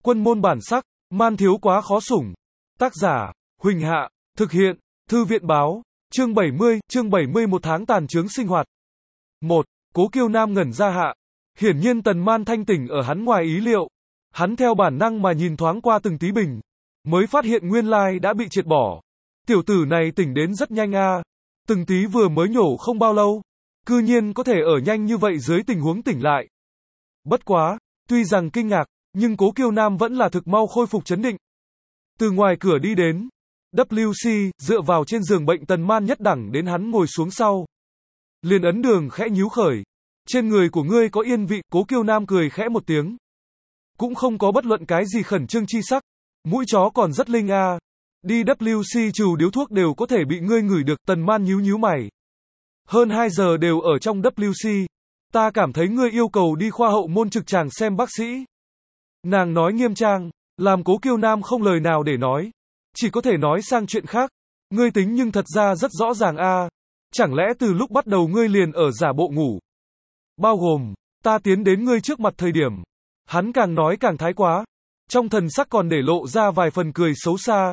Quân môn bản sắc, man thiếu quá khó sủng. Tác giả, Huỳnh Hạ, thực hiện, Thư viện báo, chương 70 một tháng tàn chướng sinh hoạt. 1. Cố Kiêu Nam ngẩn ra hạ. Hiển nhiên Tần Man thanh tỉnh ở hắn ngoài ý liệu. Hắn theo bản năng mà nhìn thoáng qua từng tí bình. Mới phát hiện nguyên lai đã bị triệt bỏ. Tiểu tử này tỉnh đến rất nhanh a. Từng tí vừa mới nhổ không bao lâu. Cư nhiên có thể ở nhanh như vậy dưới tình huống tỉnh lại. Bất quá, tuy rằng kinh ngạc, nhưng Cố Kiêu Nam vẫn là thực mau khôi phục chấn định. Từ ngoài cửa đi đến, WC, dựa vào trên giường bệnh Tần Man nhất đẳng đến hắn ngồi xuống sau. Liền ấn đường khẽ nhíu khởi. Trên người của ngươi có yên vị, Cố Kiêu Nam cười khẽ một tiếng. Cũng không có bất luận cái gì khẩn trương chi sắc. Mũi chó còn rất linh a. Đi WC trừ điếu thuốc đều có thể bị ngươi ngửi được. Tần Man nhíu mày. Hơn 2 giờ đều ở trong WC. Ta cảm thấy ngươi yêu cầu đi khoa hậu môn trực tràng xem bác sĩ. Nàng nói nghiêm trang, làm Cố Kiêu Nam không lời nào để nói. Chỉ có thể nói sang chuyện khác. Ngươi tính nhưng thật ra rất rõ ràng a. Chẳng lẽ từ lúc bắt đầu ngươi liền ở giả bộ ngủ? Bao gồm, ta tiến đến ngươi trước mặt thời điểm. Hắn càng nói càng thái quá. Trong thần sắc còn để lộ ra vài phần cười xấu xa.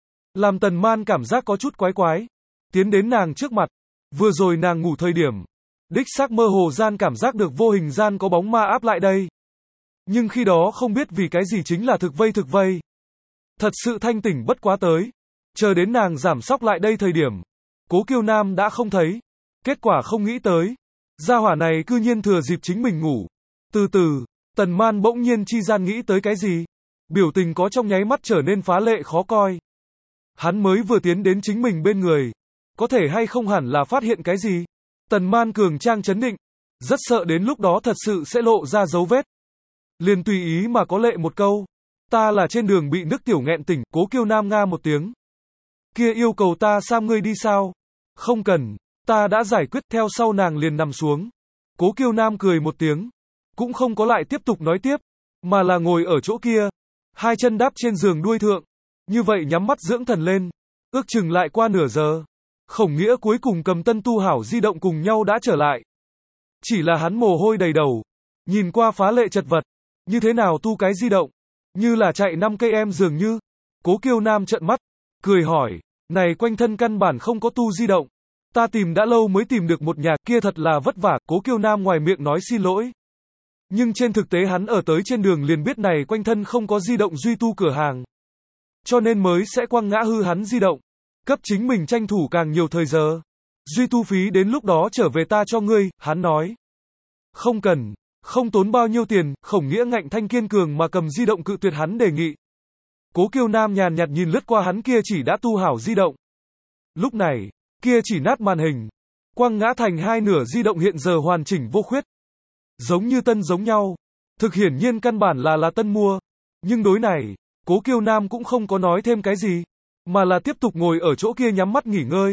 Làm Tần Man cảm giác có chút quái quái. Tiến đến nàng trước mặt. Vừa rồi nàng ngủ thời điểm. Đích xác mơ hồ gian cảm giác được vô hình gian có bóng ma áp lại đây. Nhưng khi đó không biết vì cái gì chính là thực vây. Thật sự thanh tỉnh bất quá tới. Chờ đến nàng giảm sóc lại đây thời điểm. Cố Kiêu Nam đã không thấy. Kết quả không nghĩ tới. Gia hỏa này cư nhiên thừa dịp chính mình ngủ. Từ từ, Tần Man bỗng nhiên chi gian nghĩ tới cái gì. Biểu tình có trong nháy mắt trở nên phá lệ khó coi. Hắn mới vừa tiến đến chính mình bên người. Có thể hay không hẳn là phát hiện cái gì. Tần Man cường trang chấn định. Rất sợ đến lúc đó thật sự sẽ lộ ra dấu vết. Liền tùy ý mà có lệ một câu. Ta là trên đường bị nước tiểu nghẹn tỉnh. Cố Kiêu Nam nga một tiếng. Kia yêu cầu ta sang ngươi đi sao? Không cần, ta đã giải quyết. Theo sau nàng liền nằm xuống. Cố Kiêu Nam cười một tiếng. Cũng không có lại tiếp tục nói tiếp. Mà là ngồi ở chỗ kia. Hai chân đáp trên giường đuôi thượng. Như vậy nhắm mắt dưỡng thần lên. Ước chừng lại qua nửa giờ. Khổng Nghĩa cuối cùng cầm tân tu hảo di động cùng nhau đã trở lại. Chỉ là hắn mồ hôi đầy đầu. Nhìn qua phá lệ chật vật. Như thế nào tu cái di động? Như là chạy 5 cây em dường như. Cố Kiêu Nam trợn mắt. Cười hỏi. Này quanh thân căn bản không có tu di động. Ta tìm đã lâu mới tìm được một nhà kia thật là vất vả. Cố Kiêu Nam ngoài miệng nói xin lỗi. Nhưng trên thực tế hắn ở tới trên đường liền biết này quanh thân không có di động duy tu cửa hàng. Cho nên mới sẽ quăng ngã hư hắn di động. Cấp chính mình tranh thủ càng nhiều thời giờ. Duy tu phí đến lúc đó trở về ta cho ngươi, hắn nói. Không cần, không tốn bao nhiêu tiền. Khổng Nghĩa ngạnh thanh kiên cường mà cầm di động cự tuyệt hắn đề nghị. Cố Kiêu Nam nhàn nhạt nhìn lướt qua hắn kia chỉ đã tu hảo di động. Lúc này, kia chỉ nát màn hình. Quăng ngã thành hai nửa di động hiện giờ hoàn chỉnh vô khuyết. Giống như tân giống nhau. Thực hiển nhiên căn bản là tân mua. Nhưng đối này, Cố Kiêu Nam cũng không có nói thêm cái gì. Mà là tiếp tục ngồi ở chỗ kia nhắm mắt nghỉ ngơi.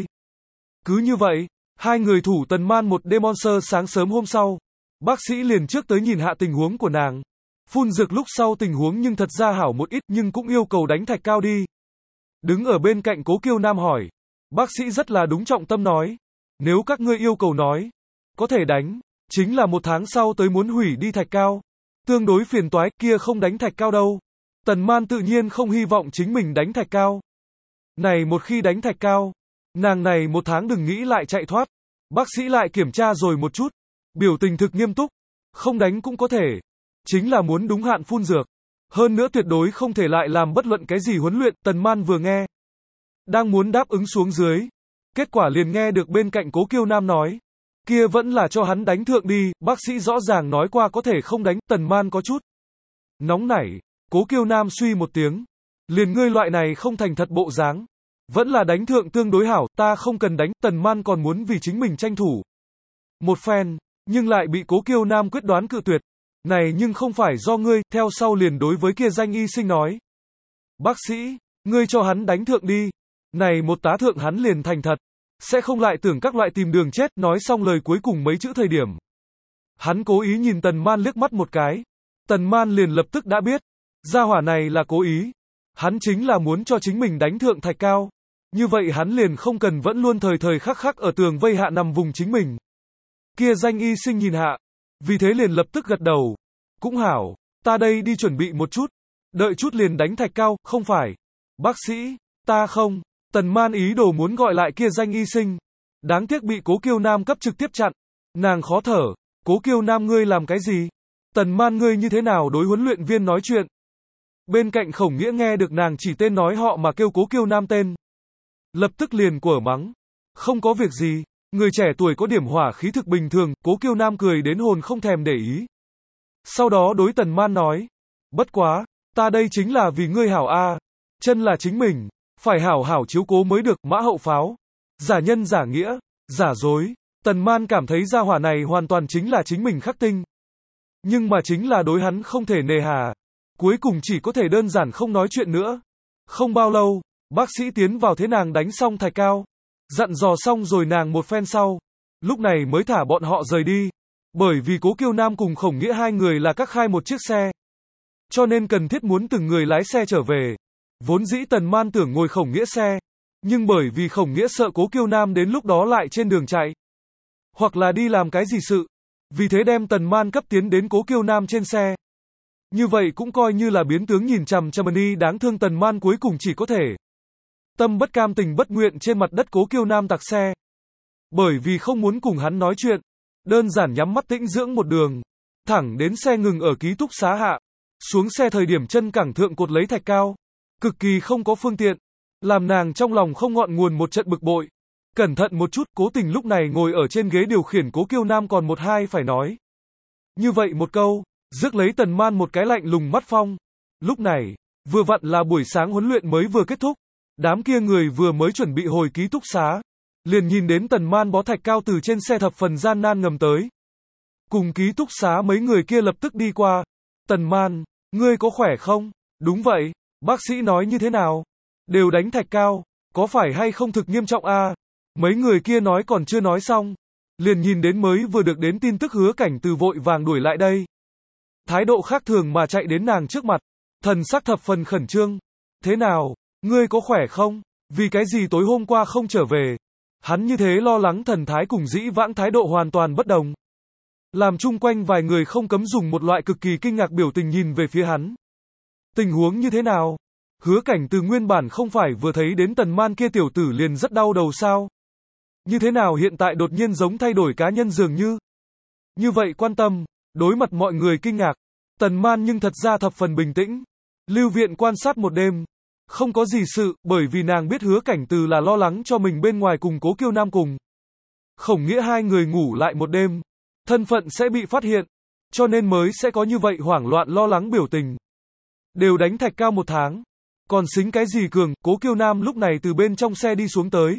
Cứ như vậy, hai người thủ Tần Man một đêm monster. Sáng sớm hôm sau, bác sĩ liền trước tới nhìn hạ tình huống của nàng. Phun dược lúc sau tình huống nhưng thật ra hảo một ít nhưng cũng yêu cầu đánh thạch cao đi. Đứng ở bên cạnh Cố Kiêu Nam hỏi. Bác sĩ rất là đúng trọng tâm nói. Nếu các ngươi yêu cầu nói, có thể đánh. Chính là 1 tháng sau tới muốn hủy đi thạch cao. Tương đối phiền toái, kia không đánh thạch cao đâu. Tần Man tự nhiên không hy vọng chính mình đánh thạch cao. Này một khi đánh thạch cao, nàng này 1 tháng đừng nghĩ lại chạy thoát. Bác sĩ lại kiểm tra rồi một chút. Biểu tình thực nghiêm túc. Không đánh cũng có thể. Chính là muốn đúng hạn phun dược. Hơn nữa tuyệt đối không thể lại làm bất luận cái gì huấn luyện. Tần Man vừa nghe. Đang muốn đáp ứng xuống dưới. Kết quả liền nghe được bên cạnh Cố Kiêu Nam nói. Kia vẫn là cho hắn đánh thượng đi. Bác sĩ rõ ràng nói qua có thể không đánh. Tần Man có chút nóng nảy. Cố Kiêu Nam suy một tiếng. Liền ngươi loại này không thành thật bộ dáng. Vẫn là đánh thượng tương đối hảo. Ta không cần đánh. Tần Man còn muốn vì chính mình tranh thủ một phen. Nhưng lại bị Cố Kiêu Nam quyết đoán cự tuyệt. Này nhưng không phải do ngươi. Theo sau liền đối với kia danh y sinh nói. Bác sĩ, ngươi cho hắn đánh thượng đi. Này một tá thượng hắn liền thành thật. Sẽ không lại tưởng các loại tìm đường chết. Nói xong lời cuối cùng mấy chữ thời điểm. Hắn cố ý nhìn Tần Man liếc mắt một cái. Tần Man liền lập tức đã biết. Gia hỏa này là cố ý. Hắn chính là muốn cho chính mình đánh thượng thạch cao. Như vậy hắn liền không cần vẫn luôn thời khắc ở tường vây hạ nằm vùng chính mình. Kia danh y sinh nhìn hạ. Vì thế liền lập tức gật đầu. Cũng hảo, ta đây đi chuẩn bị một chút. Đợi chút liền đánh Thạch Cao, không phải. Bác sĩ, ta không. Tần Man ý đồ muốn gọi lại kia danh y sinh. Đáng tiếc bị Cố Kiêu Nam cấp trực tiếp chặn. Nàng khó thở. Cố Kiêu Nam ngươi làm cái gì? Tần Man ngươi như thế nào đối huấn luyện viên nói chuyện? Bên cạnh Khổng Nghĩa nghe được nàng chỉ tên nói họ mà kêu Cố Kiêu Nam tên. Lập tức liền quở mắng. Không có việc gì. Người trẻ tuổi có điểm hỏa khí thực bình thường, Cố Kiêu Nam cười đến hồn không thèm để ý. Sau đó đối Tần Man nói. Bất quá, ta đây chính là vì ngươi hảo a. Chân là chính mình. Phải hảo hảo chiếu cố mới được, Mã Hậu Pháo. Giả nhân giả nghĩa, giả dối. Tần Man cảm thấy gia hỏa này hoàn toàn chính là chính mình khắc tinh. Nhưng mà chính là đối hắn không thể nề hà. Cuối cùng chỉ có thể đơn giản không nói chuyện nữa. Không bao lâu, bác sĩ tiến vào thế nàng đánh xong Thạch Cao. Dặn dò xong rồi nàng một phen sau. Lúc này mới thả bọn họ rời đi. Bởi vì Cố Kiêu Nam cùng Khổng Nghĩa hai người là các khai một chiếc xe. Cho nên cần thiết muốn từng người lái xe trở về. Vốn dĩ Tần Man tưởng ngồi Khổng Nghĩa xe. Nhưng bởi vì Khổng Nghĩa sợ Cố Kiêu Nam đến lúc đó lại trên đường chạy. Hoặc là đi làm cái gì sự. Vì thế đem Tần Man cấp tiến đến Cố Kiêu Nam trên xe. Như vậy cũng coi như là biến tướng nhìn chằm chằm đi đáng thương Tần Man cuối cùng chỉ có thể. Tâm bất cam tình bất nguyện trên mặt đất Cố Kiêu Nam tặc xe. Bởi vì không muốn cùng hắn nói chuyện. Đơn giản nhắm mắt tĩnh dưỡng một đường. Thẳng đến xe ngừng ở ký túc xá hạ. Xuống xe thời điểm chân cẳng thượng cột lấy Thạch Cao. Cực kỳ không có phương tiện. Làm nàng trong lòng không ngọn nguồn một trận bực bội. Cẩn thận một chút, Cố Tình lúc này ngồi ở trên ghế điều khiển Cố Kiêu Nam còn một hai phải nói. Như vậy một câu, rước lấy Tần Man một cái lạnh lùng mắt phong. Lúc này, vừa vặn là buổi sáng huấn luyện mới vừa kết thúc. Đám kia người vừa mới chuẩn bị hồi ký túc xá. Liền nhìn đến Tần Man bó Thạch Cao từ trên xe thập phần gian nan ngầm tới. Cùng ký túc xá mấy người kia lập tức đi qua. Tần Man, ngươi có khỏe không? Đúng vậy, bác sĩ nói như thế nào? Đều đánh Thạch Cao, có phải hay không thực nghiêm trọng a? Mấy người kia nói còn chưa nói xong. Liền nhìn đến mới vừa được đến tin tức Hứa Cảnh Từ vội vàng đuổi lại đây. Thái độ khác thường mà chạy đến nàng trước mặt. Thần sắc thập phần khẩn trương. Thế nào, ngươi có khỏe không? Vì cái gì tối hôm qua không trở về? Hắn như thế lo lắng thần thái cùng dĩ vãng thái độ hoàn toàn bất đồng. Làm chung quanh vài người không cấm dùng một loại cực kỳ kinh ngạc biểu tình nhìn về phía hắn. Tình huống như thế nào? Hứa Cảnh Từ nguyên bản không phải vừa thấy đến Tần Man kia tiểu tử liền rất đau đầu sao? Như thế nào hiện tại đột nhiên giống thay đổi cá nhân dường như? Như vậy quan tâm, đối mặt mọi người kinh ngạc. Tần Man nhưng thật ra thập phần bình tĩnh. Lưu viện quan sát một đêm. Không có gì sự, bởi vì nàng biết Hứa Cảnh Từ là lo lắng cho mình bên ngoài cùng Cố Kiêu Nam cùng. Khổng Nghĩa hai người ngủ lại một đêm. Thân phận sẽ bị phát hiện. Cho nên mới sẽ có như vậy hoảng loạn lo lắng biểu tình. Đều đánh Thạch Cao một tháng. Còn xính cái gì cường, Cố Kiêu Nam lúc này từ bên trong xe đi xuống tới.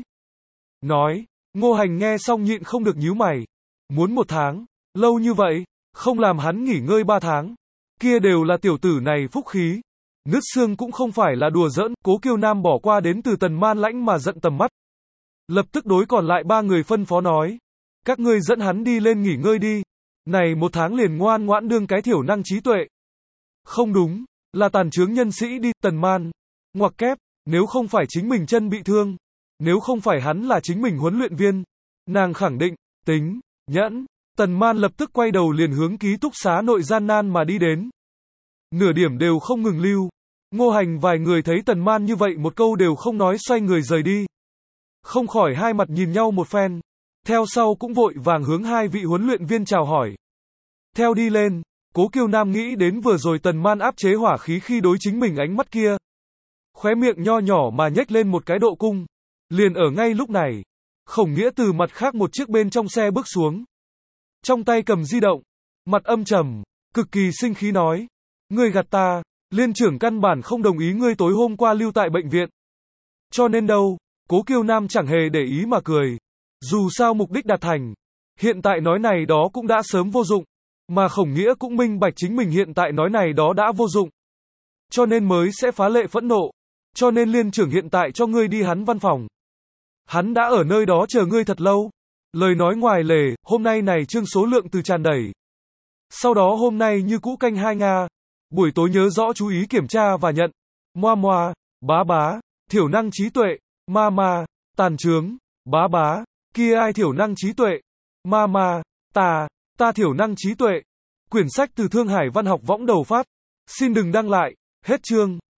Nói, Ngô Hành nghe xong nhịn không được nhíu mày. Muốn một tháng, lâu như vậy, không làm hắn nghỉ ngơi 3 tháng. Kia đều là tiểu tử này phúc khí. Nứt xương cũng không phải là đùa giỡn, Cố Kiêu Nam bỏ qua đến từ Tần Man lãnh mà giận tầm mắt. Lập tức đối còn lại 3 người phân phó nói. Các ngươi dẫn hắn đi lên nghỉ ngơi đi. Này một tháng liền ngoan ngoãn đương cái thiểu năng trí tuệ. Không đúng, là tàn chướng nhân sĩ đi, Tần Man. Ngoặc kép, nếu không phải chính mình chân bị thương. Nếu không phải hắn là chính mình huấn luyện viên. Nàng khẳng định, tính, nhẫn. Tần Man lập tức quay đầu liền hướng ký túc xá nội gian nan mà đi đến. Nửa điểm đều không ngừng lưu. Ngô Hành vài người thấy Tần Man như vậy một câu đều không nói xoay người rời đi. Không khỏi hai mặt nhìn nhau một phen. Theo sau cũng vội vàng hướng hai vị huấn luyện viên chào hỏi. Theo đi lên, Cố Kiêu Nam nghĩ đến vừa rồi Tần Man áp chế hỏa khí khi đối chính mình ánh mắt kia. Khóe miệng nho nhỏ mà nhếch lên một cái độ cung. Liền ở ngay lúc này, Khổng Nghĩa từ mặt khác một chiếc bên trong xe bước xuống. Trong tay cầm di động, mặt âm trầm, cực kỳ sinh khí nói. Ngươi gạt ta, liên trưởng căn bản không đồng ý ngươi tối hôm qua lưu tại bệnh viện. Cho nên đâu, Cố Kiêu Nam chẳng hề để ý mà cười. Dù sao mục đích đạt thành, hiện tại nói này đó cũng đã sớm vô dụng. Mà Khổng Nghĩa cũng minh bạch chính mình hiện tại nói này đó đã vô dụng. Cho nên mới sẽ phá lệ phẫn nộ. Cho nên liên trưởng hiện tại cho ngươi đi hắn văn phòng. Hắn đã ở nơi đó chờ ngươi thật lâu. Lời nói ngoài lề, hôm nay này chương số lượng từ tràn đầy. Sau đó hôm nay như cũ canh 2 Nga. Buổi tối nhớ rõ chú ý kiểm tra và nhận. Moa moa, bá bá, thiểu năng trí tuệ, ma ma, tàn trướng, bá bá, kia ai thiểu năng trí tuệ, ma ma, ta thiểu năng trí tuệ. Quyển sách từ Thương Hải Văn học võng đầu phát. Xin đừng đăng lại. Hết chương.